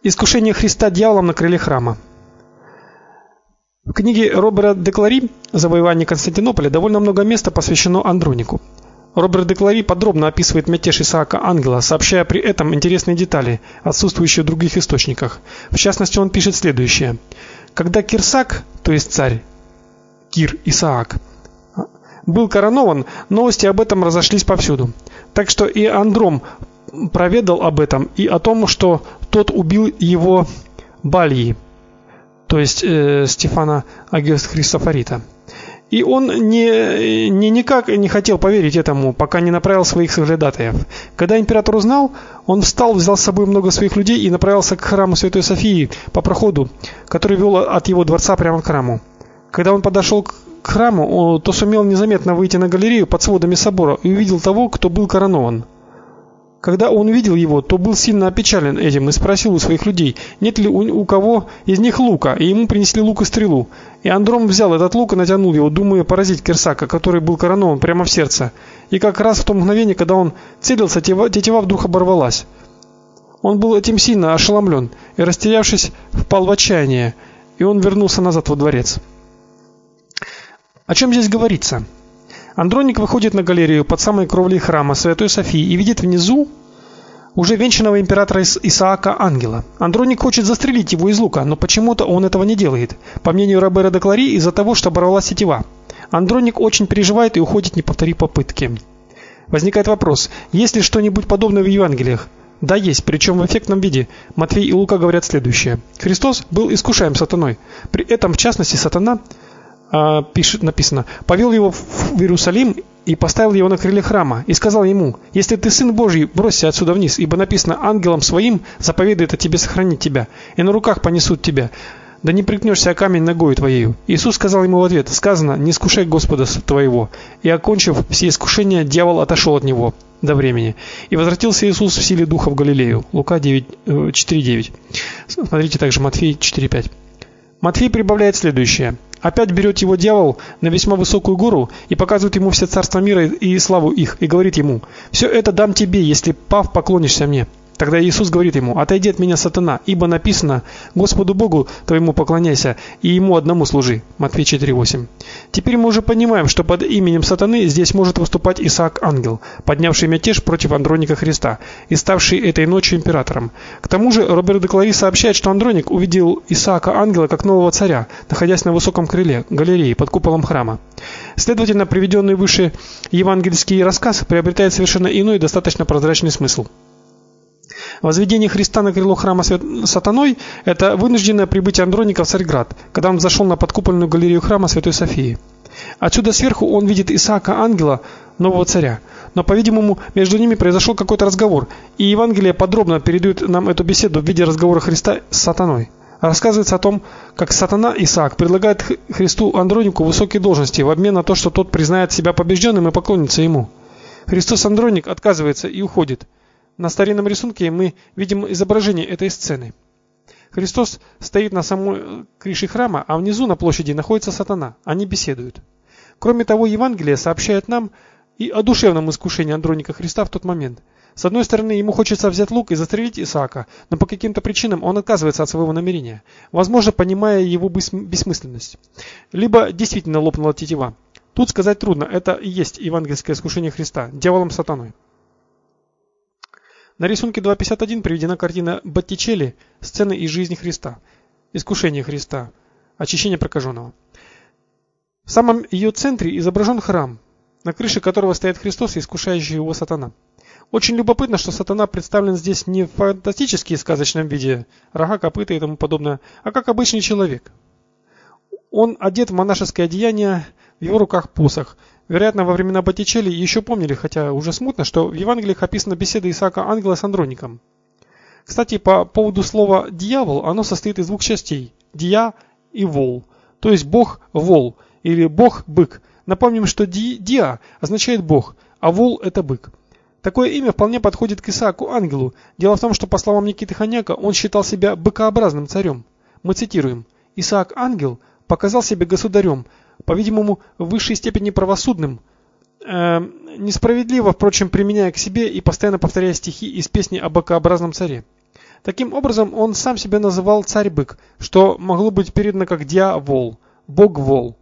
Искушение Христа дьяволом на крыле храма. В книге Робера де Клари «Завоевание Константинополя» довольно много места посвящено Андронику. Роберт де Клари подробно описывает мятеж Исаака Ангела, сообщая при этом интересные детали, отсутствующие в других источниках. В частности, он пишет следующее: когда Кирсак, то есть царь Кир Исаак, был коронован, новости об этом разошлись повсюду. Так что и Андром проведал об этом и о том, что тот убил его Бальи, то есть Стефана Агест Христофорита. И он никак не хотел поверить этому, пока не направил своих соглядатаев. Когда император узнал, он встал, взял с собой много своих людей и направился к храму Святой Софии по проходу, который вел от его дворца прямо к храму. Когда он подошел к храму, то сумел незаметно выйти на галерею под сводами собора и увидел того, кто был коронован. Когда он увидел его, то был сильно опечален этим и спросил у своих людей, нет ли у кого из них лука, и ему принесли лук и стрелу. И Андром взял этот лук и натянул его, думая поразить Кирсака, который был коронован прямо в сердце. И как раз в то мгновение, когда он целился, тетива вдруг оборвалась. Он был этим сильно ошеломлен и, растерявшись, впал в отчаяние, и он вернулся назад во дворец. О чем здесь говорится? Андроник выходит на галерею под самой кровлей храма Святой Софии и видит внизу уже венчанного императора Исаака Ангела. Андроник хочет застрелить его из лука, но почему-то он этого не делает. По мнению Робера де Клари, из-за того, что оборвалась тетива. Андроник очень переживает и уходит, не повторив попытки. Возникает вопрос: есть ли что-нибудь подобное в Евангелиях? Да, есть, причем в эффектном виде. Матфей и Лука говорят следующее: Христос был искушаем сатаной. При этом, в частности, сатана написано, повел его в Иерусалим и поставил его на крыле храма и сказал ему: если ты сын Божий, бросься отсюда вниз, ибо написано: ангелам своим заповедует о тебе сохранить тебя, и на руках понесут тебя, да не прикнешься о камень ногою твоею. Иисус сказал ему в ответ: сказано: не искушай Господа твоего. И окончив все искушения, дьявол отошел от него до времени. И возвратился Иисус в силе духа в Галилею. Лука 4:9. Смотрите также Матфей 4:5. Матфей прибавляет следующее: опять берет его дьявол на весьма высокую гору и показывает ему все царства мира и славу их, и говорит ему: все это дам тебе, если пав поклонишься мне. Тогда Иисус говорит ему: отойди от меня, сатана, ибо написано: Господу Богу твоему поклоняйся и ему одному служи. Матфея 4:8. Теперь мы уже понимаем, что под именем сатаны здесь может выступать Исаак Ангел, поднявший мятеж против Андроника Христа и ставший этой ночью императором. К тому же Роберт де Клари сообщает, что Андроник увидел Исаака Ангела как нового царя, находясь на высоком крыле галереи под куполом храма. Следовательно, приведенный выше евангельский рассказ приобретает совершенно иной, достаточно прозрачный смысл. Возведение Христа на крыло храма сатаной – это вынужденное прибытие Андроника в Царьград, когда он зашел на подкупольную галерею храма Святой Софии. Отсюда сверху он видит Исаака Ангела, нового царя. Но, по-видимому, между ними произошел какой-то разговор, и Евангелие подробно передает нам эту беседу в виде разговора Христа с сатаной. Рассказывается о том, как сатана Исаак предлагает Христу Андронику высокие должности в обмен на то, что тот признает себя побежденным и поклонится ему. Христос Андроник отказывается и уходит. На старинном рисунке мы видим изображение этой сцены. Христос стоит на самой крыше храма, а внизу на площади находится сатана. Они беседуют. Кроме того, Евангелие сообщает нам и о душевном искушении Андроника Христа в тот момент. С одной стороны, ему хочется взять лук и застрелить Исаака, но по каким-то причинам он отказывается от своего намерения, возможно, понимая его бессмысленность. Либо действительно лопнула тетива. Тут сказать трудно, это и есть евангельское искушение Христа дьяволом сатаной. На рисунке 2.51 приведена картина Боттичелли «Сцены из жизни Христа», «Искушение Христа», «Очищение прокаженного». В самом ее центре изображен храм, на крыше которого стоит Христос и искушающий его сатана. Очень любопытно, что сатана представлен здесь не в фантастически сказочном виде, рога, копыта и тому подобное, а как обычный человек. Он одет в монашеское одеяние, в его руках посох. Вероятно, во времена Боттичелли еще помнили, хотя уже смутно, что в Евангелиях описана беседа Исаака Ангела с Андроником. Кстати, по поводу слова «дьявол», оно состоит из двух частей – «дия» и «вол», то есть «бог-вол» или «бог-бык». Напомним, что «дия» означает «бог», а «вол» – это «бык». Такое имя вполне подходит к Исааку Ангелу. Дело в том, что, по словам Никиты Ханяка, он считал себя быкообразным царем. Мы цитируем: «Исаак Ангел показал себя государем, по-видимому, в высшей степени правосудным, несправедливо, впрочем, применяя к себе и постоянно повторяя стихи из песни о быкообразном царе. Таким образом, он сам себя называл царь-бык, что могло быть передано как дьявол, бог-вол.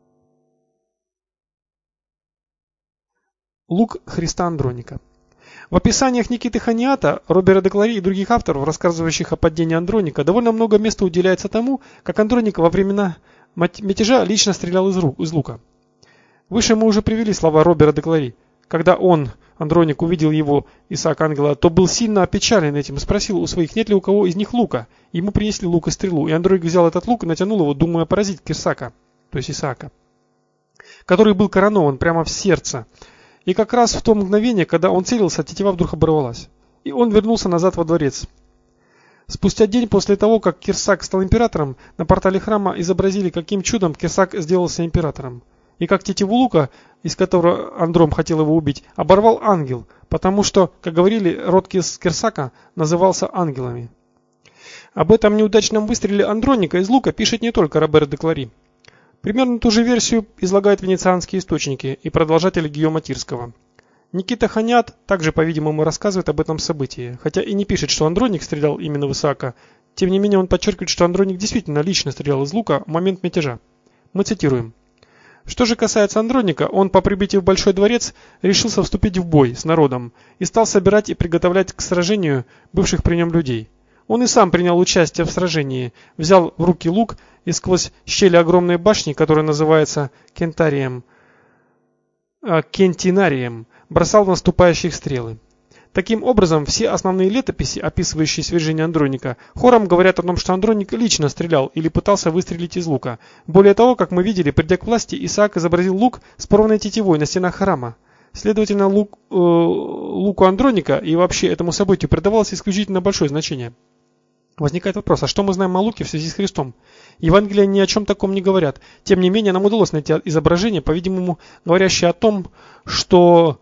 Лук Христа Андроника. В описаниях Никиты Хониата, Робера де Клари и других авторов, рассказывающих о падении Андроника, довольно много места уделяется тому, как Андроник во времена мятежа лично стрелял из лука. Выше мы уже привели слова Робера де Клари. Когда он, Андроник, увидел его, Исаак ангела, то был сильно опечален этим и спросил у своих, нет ли у кого из них лука. Ему принесли лук и стрелу, и Андроник взял этот лук и натянул его, думая поразить Кирсака, то есть Исаака, который был коронован прямо в сердце. И как раз в то мгновение, когда он целился, тетива вдруг оборвалась, и он вернулся назад во дворец. Спустя день после того, как Кирсак стал императором, на портале храма изобразили, каким чудом Кирсак сделался императором. И как тетиву лука, из которого Андром хотел его убить, оборвал ангел, потому что, как говорили, род Кирсака назывался ангелами. Об этом неудачном выстреле Андроника из лука пишет не только Робер де Клари. Примерно ту же версию излагают венецианские источники и продолжатели Гийома Тирского. Никита Хониат также, по-видимому, рассказывает об этом событии, хотя и не пишет, что Андроник стрелял именно в Исаака. Тем не менее, он подчеркивает, что Андроник действительно лично стрелял из лука в момент мятежа. Мы цитируем. Что же касается Андроника, он по прибытии в Большой дворец решился вступить в бой с народом и стал собирать и приготовлять к сражению бывших при нем людей. Он и сам принял участие в сражении, взял в руки лук и сквозь щели огромной башни, которая называется Кентинарием, бросал в наступающих стрелы. Таким образом, все основные летописи, описывающие свержение Андроника, хором говорят о том, что Андроник лично стрелял или пытался выстрелить из лука. Более того, как мы видели, придя к власти, Исаак изобразил лук с порванной тетивой на стенах храма. Следовательно, луку Андроника и вообще этому событию придавалось исключительно большое значение. Возникает вопрос, а что мы знаем о луке в связи с Христом? Евангелия ни о чем таком не говорят. Тем не менее, нам удалось найти изображение, по-видимому, говорящее о том, что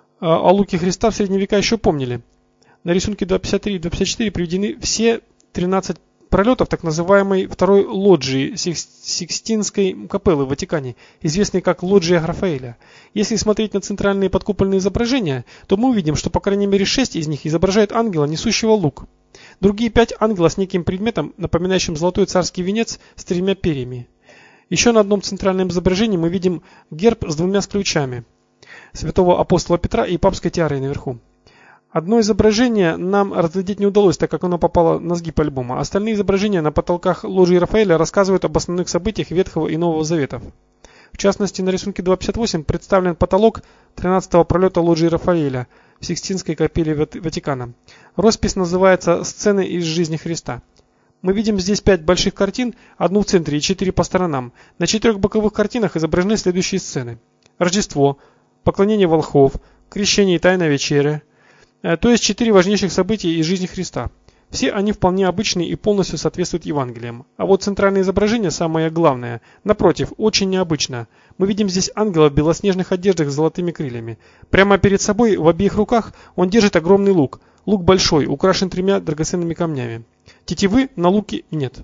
о луке Христа в средние века еще помнили. На рисунке 253 и 254 приведены все 13 пролетов так называемой второй лоджии Сикстинской капеллы в Ватикане, известной как лоджия Рафаэля. Если смотреть на центральные подкупольные изображения, то мы увидим, что по крайней мере 6 из них изображают ангела, несущего лук. Другие 5 ангела с неким предметом, напоминающим золотой царский венец с 3 перьями. Еще на одном центральном изображении мы видим герб с 2 ключами святого апостола Петра и папской тиарой наверху. Одно изображение нам разглядеть не удалось, так как оно попало на сгиб альбома. Остальные изображения на потолках ложи Рафаэля рассказывают об основных событиях Ветхого и Нового Заветов. В частности, на рисунке 258 представлен потолок 13-го пролета ложи Рафаэля в Сикстинской капелле Ватикана. Роспись называется «Сцены из жизни Христа». Мы видим здесь 5 больших картин, одну в центре и 4 по сторонам. На 4 боковых картинах изображены следующие сцены: Рождество, поклонение волхвов, крещение и тайная вечеря. То есть 4 важнейших события из жизни Христа. Все они вполне обычные и полностью соответствуют Евангелиям. А вот центральное изображение, самое главное, напротив, очень необычно. Мы видим здесь ангела в белоснежных одеждах с золотыми крыльями. Прямо перед собой в обеих руках он держит огромный лук. Лук большой, украшен 3 драгоценными камнями. Тетивы на луке нет.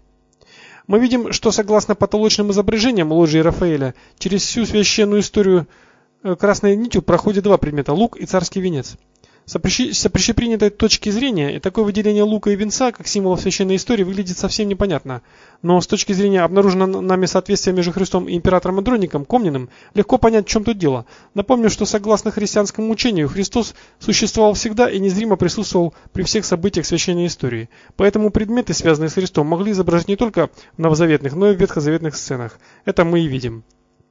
Мы видим, что согласно потолочным изображениям ложи Рафаэля, через всю священную историю красной нитью проходят 2 предмета – лук и царский венец. С общепринятой точки зрения, такое выделение лука и венца, как символов священной истории, выглядит совсем непонятно. Но с точки зрения обнаруженного нами соответствия между Христом и императором Андроником Комненным, легко понять, в чем тут дело. Напомню, что согласно христианскому учению, Христос существовал всегда и незримо присутствовал при всех событиях священной истории. Поэтому предметы, связанные с Христом, могли изображать не только в новозаветных, но и в ветхозаветных сценах. Это мы и видим.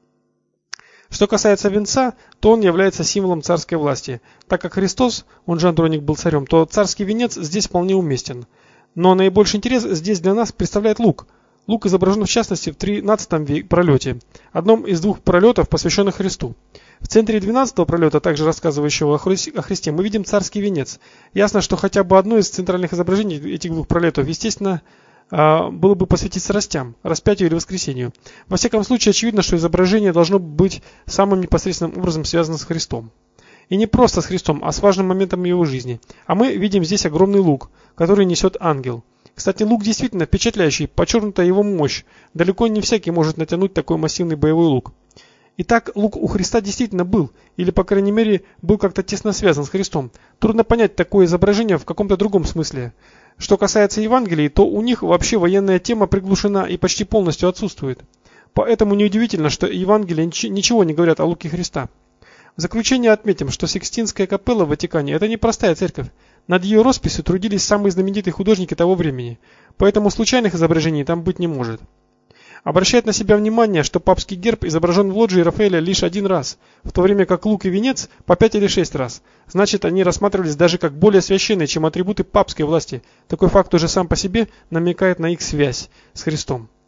Что касается венца, то он является символом царской власти. Так как Христос, он же Андроник, был царем, то царский венец здесь вполне уместен. Но наибольший интерес здесь для нас представляет лук. Лук изображен в частности в 13 пролете, одном из 2 пролетов, посвященных Христу. В центре 12-го пролета, также рассказывающего о Христе, мы видим царский венец. Ясно, что хотя бы одно из центральных изображений этих 2 пролетов, естественно, было бы посвятиться распятию или воскресению. Во всяком случае, очевидно, что изображение должно быть самым непосредственным образом связано с Христом. И не просто с Христом, а с важным моментом его жизни. А мы видим здесь огромный лук, который несет ангел. Кстати, лук действительно впечатляющий, подчеркнута его мощь. Далеко не всякий может натянуть такой массивный боевой лук. Итак, лук у Христа действительно был, или по крайней мере был как-то тесно связан с Христом. Трудно понять такое изображение в каком-то другом смысле. Что касается Евангелий, то у них вообще военная тема приглушена и почти полностью отсутствует. Поэтому неудивительно, что Евангелия ничего не говорят о луке Христа. В заключение отметим, что Сикстинская капелла в Ватикане – это не простая церковь. Над ее росписью трудились самые знаменитые художники того времени, поэтому случайных изображений там быть не может. Обращает на себя внимание, что папский герб изображен в лоджии Рафаэля лишь один раз, в то время как лук и венец по 5 или 6 раз. Значит, они рассматривались даже как более священные, чем атрибуты папской власти. Такой факт уже сам по себе намекает на их связь с Христом.